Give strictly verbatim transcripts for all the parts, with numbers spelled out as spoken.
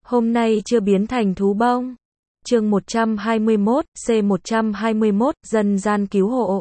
Hôm nay chưa biến thành thú bông. Chương một trăm hai mươi mốt, C một trăm hai mươi mốt, dân gian cứu hộ.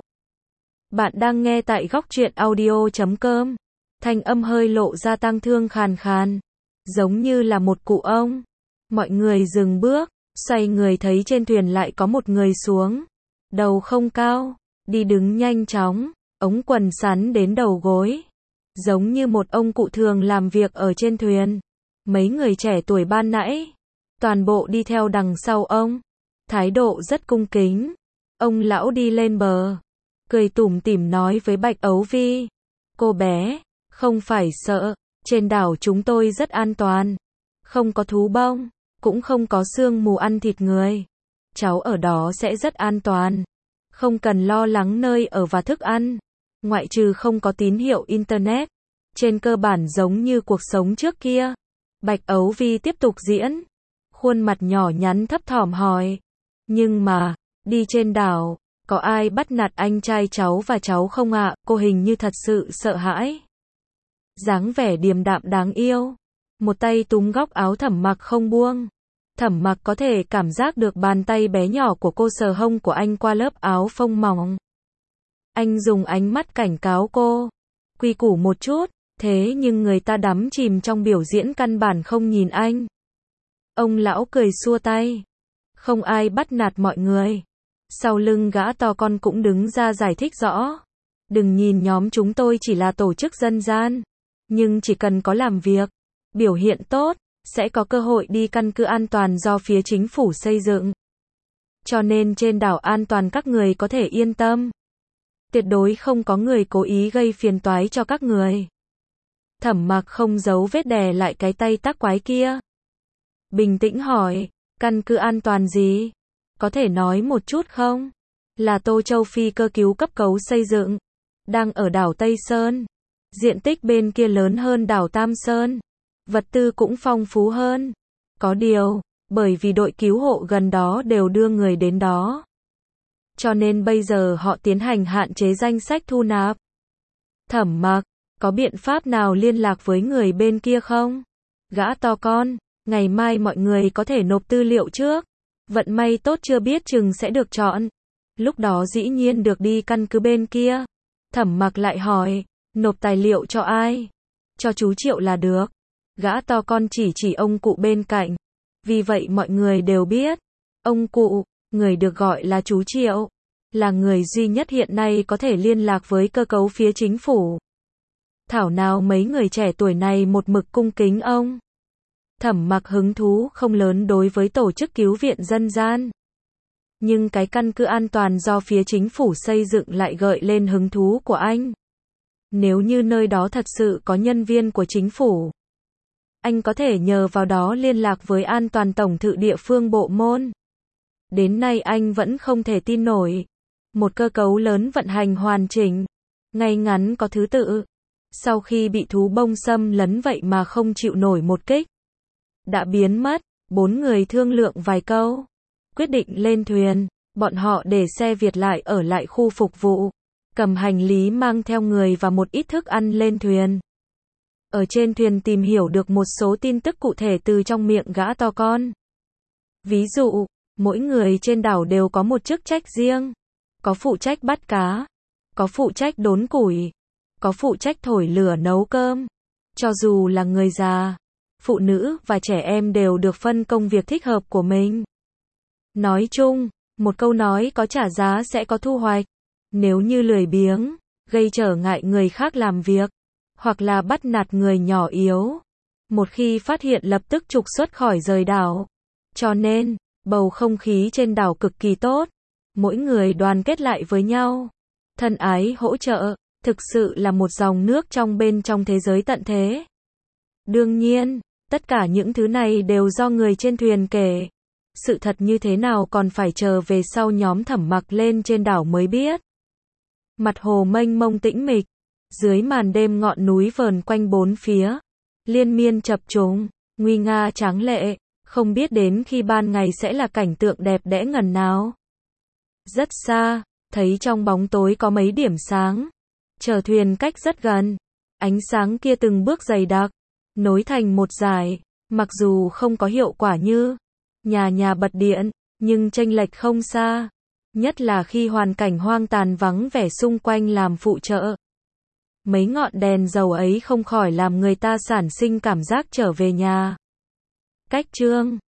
Bạn đang nghe tại góc truyện audio chấm com. Thanh âm hơi lộ ra tang thương khàn khàn, giống như là một cụ ông. Mọi người dừng bước, xoay người thấy trên thuyền lại có một người xuống. Đầu không cao, đi đứng nhanh chóng, ống quần sắn đến đầu gối. Giống như một ông cụ thường làm việc ở trên thuyền. Mấy người trẻ tuổi ban nãy, toàn bộ đi theo đằng sau ông. Thái độ rất cung kính. Ông lão đi lên bờ, cười tủm tỉm nói với Bạch Ấu Vi. Cô bé, không phải sợ, trên đảo chúng tôi rất an toàn. Không có thú bông, cũng không có sương mù ăn thịt người. Cháu ở đó sẽ rất an toàn. Không cần lo lắng nơi ở và thức ăn. Ngoại trừ không có tín hiệu Internet. Trên cơ bản giống như cuộc sống trước kia. Bạch Ấu Vi tiếp tục diễn. Khuôn mặt nhỏ nhắn thấp thỏm hỏi. Nhưng mà, đi trên đảo, có ai bắt nạt anh trai cháu và cháu không ạ? Cô hình như thật sự sợ hãi. Dáng vẻ điềm đạm đáng yêu. Một tay túm góc áo Thẩm Mặc không buông. Thẩm Mặc có thể cảm giác được bàn tay bé nhỏ của cô sờ hông của anh qua lớp áo phông mỏng. Anh dùng ánh mắt cảnh cáo cô. Quy củ một chút, thế nhưng người ta đắm chìm trong biểu diễn căn bản không nhìn anh. Ông lão cười xua tay. Không ai bắt nạt mọi người. Sau lưng gã to con cũng đứng ra giải thích rõ. Đừng nhìn nhóm chúng tôi chỉ là tổ chức dân gian. Nhưng chỉ cần có làm việc, biểu hiện tốt, sẽ có cơ hội đi căn cứ an toàn do phía chính phủ xây dựng. Cho nên trên đảo an toàn các người có thể yên tâm. Tuyệt đối không có người cố ý gây phiền toái cho các người. Thẩm Mặc không giấu vết đè lại cái tay tác quái kia. Bình tĩnh hỏi, căn cứ an toàn gì? Có thể nói một chút không? Là Tô Châu Phi cơ cứu cấp cấu xây dựng. Đang ở đảo Tây Sơn. Diện tích bên kia lớn hơn đảo Tam Sơn. Vật tư cũng phong phú hơn. Có điều, bởi vì đội cứu hộ gần đó đều đưa người đến đó. Cho nên bây giờ họ tiến hành hạn chế danh sách thu nạp. Thẩm Mặc, có biện pháp nào liên lạc với người bên kia không? Gã to con, ngày mai mọi người có thể nộp tư liệu trước. Vận may tốt chưa biết chừng sẽ được chọn. Lúc đó dĩ nhiên được đi căn cứ bên kia. Thẩm Mặc lại hỏi, nộp tài liệu cho ai? Cho chú Triệu là được. Gã to con chỉ chỉ ông cụ bên cạnh. Vì vậy mọi người đều biết. Ông cụ, người được gọi là chú Triệu, là người duy nhất hiện nay có thể liên lạc với cơ cấu phía chính phủ. Thảo nào mấy người trẻ tuổi này một mực cung kính ông. Thẩm Mặc hứng thú không lớn đối với tổ chức cứu viện dân gian. Nhưng cái căn cứ an toàn do phía chính phủ xây dựng lại gợi lên hứng thú của anh. Nếu như nơi đó thật sự có nhân viên của chính phủ, anh có thể nhờ vào đó liên lạc với an toàn tổng thự địa phương bộ môn. Đến nay anh vẫn không thể tin nổi. Một cơ cấu lớn vận hành hoàn chỉnh, ngay ngắn có thứ tự. Sau khi bị thú bông xâm lấn vậy mà không chịu nổi một kích. Đã biến mất, bốn người thương lượng vài câu. Quyết định lên thuyền, bọn họ để xe Việt lại ở lại khu phục vụ. Cầm hành lý mang theo người và một ít thức ăn lên thuyền. Ở trên thuyền tìm hiểu được một số tin tức cụ thể từ trong miệng gã to con. Ví dụ, mỗi người trên đảo đều có một chức trách riêng. Có phụ trách bắt cá, có phụ trách đốn củi, có phụ trách thổi lửa nấu cơm. Cho dù là người già, phụ nữ và trẻ em đều được phân công việc thích hợp của mình. Nói chung, một câu nói có trả giá sẽ có thu hoạch. Nếu như lười biếng, gây trở ngại người khác làm việc, hoặc là bắt nạt người nhỏ yếu, một khi phát hiện lập tức trục xuất khỏi rời đảo. Cho nên, bầu không khí trên đảo cực kỳ tốt. Mỗi người đoàn kết lại với nhau. Thân ái hỗ trợ, thực sự là một dòng nước trong bên trong thế giới tận thế. Đương nhiên, tất cả những thứ này đều do người trên thuyền kể. Sự thật như thế nào còn phải chờ về sau nhóm Thẩm Mặc lên trên đảo mới biết. Mặt hồ mênh mông tĩnh mịch. Dưới màn đêm ngọn núi vờn quanh bốn phía. Liên miên chập trùng, nguy nga tráng lệ. Không biết đến khi ban ngày sẽ là cảnh tượng đẹp đẽ ngần nào. Rất xa, thấy trong bóng tối có mấy điểm sáng. Chở thuyền cách rất gần. Ánh sáng kia từng bước dày đặc, nối thành một dải. Mặc dù không có hiệu quả như nhà nhà bật điện, nhưng chênh lệch không xa. Nhất là khi hoàn cảnh hoang tàn vắng vẻ xung quanh làm phụ trợ. Mấy ngọn đèn dầu ấy không khỏi làm người ta sản sinh cảm giác trở về nhà. Cách chương